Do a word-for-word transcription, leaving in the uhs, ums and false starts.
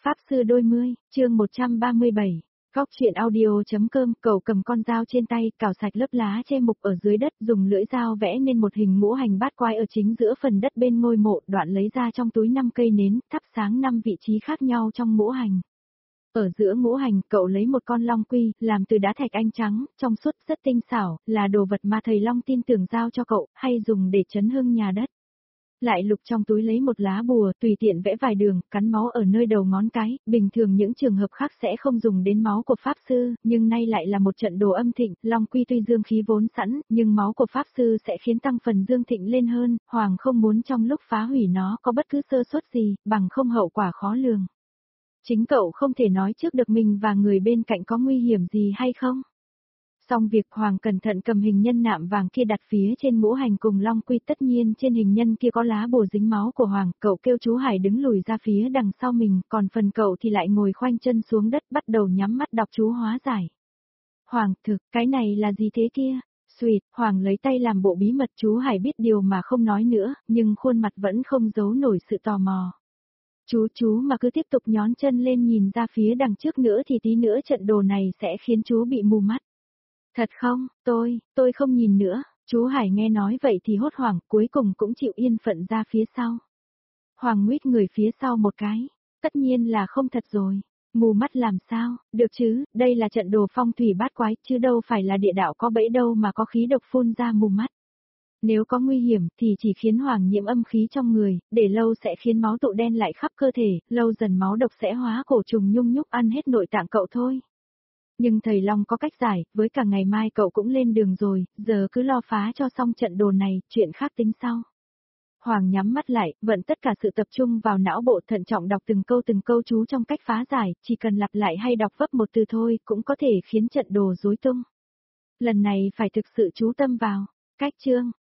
Pháp sư đôi mươi, chương một trăm ba mươi bảy. Góc truyện audio.com. Cậu cầm con dao trên tay, cào sạch lớp lá che mục ở dưới đất, dùng lưỡi dao vẽ nên một hình ngũ hành bát quái ở chính giữa phần đất bên ngôi mộ, đoạn lấy ra trong túi năm cây nến, thắp sáng năm vị trí khác nhau trong ngũ hành. Ở giữa ngũ hành, cậu lấy một con long quy, làm từ đá thạch anh trắng, trong suốt rất tinh xảo, là đồ vật mà thầy Long tin tưởng giao cho cậu, hay dùng để chấn hưng nhà đất. Lại lục trong túi lấy một lá bùa, tùy tiện vẽ vài đường, cắn máu ở nơi đầu ngón cái, bình thường những trường hợp khác sẽ không dùng đến máu của Pháp Sư, nhưng nay lại là một trận đồ âm thịnh, Long Quy tuy dương khí vốn sẵn, nhưng máu của Pháp Sư sẽ khiến tăng phần dương thịnh lên hơn, Hoàng không muốn trong lúc phá hủy nó có bất cứ sơ suất gì, bằng không hậu quả khó lường. Chính cậu không thể nói trước được mình và người bên cạnh có nguy hiểm gì hay không? Xong việc Hoàng cẩn thận cầm hình nhân nạm vàng kia đặt phía trên ngũ hành cùng Long Quy, tất nhiên trên hình nhân kia có lá bùa dính máu của Hoàng, cậu kêu chú Hải đứng lùi ra phía đằng sau mình, còn phần cậu thì lại ngồi khoanh chân xuống đất bắt đầu nhắm mắt đọc chú hóa giải. Hoàng, thực, cái này là gì thế kia? Xuyệt, Hoàng lấy tay làm bộ bí mật, chú Hải biết điều mà không nói nữa, nhưng khuôn mặt vẫn không giấu nổi sự tò mò. Chú chú mà cứ tiếp tục nhón chân lên nhìn ra phía đằng trước nữa thì tí nữa trận đồ này sẽ khiến chú bị mù mắt. Thật không, tôi, tôi không nhìn nữa, chú Hải nghe nói vậy thì hốt hoảng, cuối cùng cũng chịu yên phận ra phía sau. Hoàng nguyết người phía sau một cái, tất nhiên là không thật rồi, mù mắt làm sao, được chứ, đây là trận đồ phong thủy bát quái, chứ đâu phải là địa đạo có bẫy đâu mà có khí độc phun ra mù mắt. Nếu có nguy hiểm thì chỉ khiến Hoàng nhiễm âm khí trong người, để lâu sẽ khiến máu tụ đen lại khắp cơ thể, lâu dần máu độc sẽ hóa cổ trùng nhung nhúc ăn hết nội tạng cậu thôi. Nhưng thầy Long có cách giải, với cả ngày mai cậu cũng lên đường rồi, giờ cứ lo phá cho xong trận đồ này, chuyện khác tính sau. Hoàng nhắm mắt lại, vận tất cả sự tập trung vào não bộ, thận trọng đọc từng câu từng câu chú trong cách phá giải, chỉ cần lặp lại hay đọc vấp một từ thôi, cũng có thể khiến trận đồ rối tung. Lần này phải thực sự chú tâm vào. Cách chương,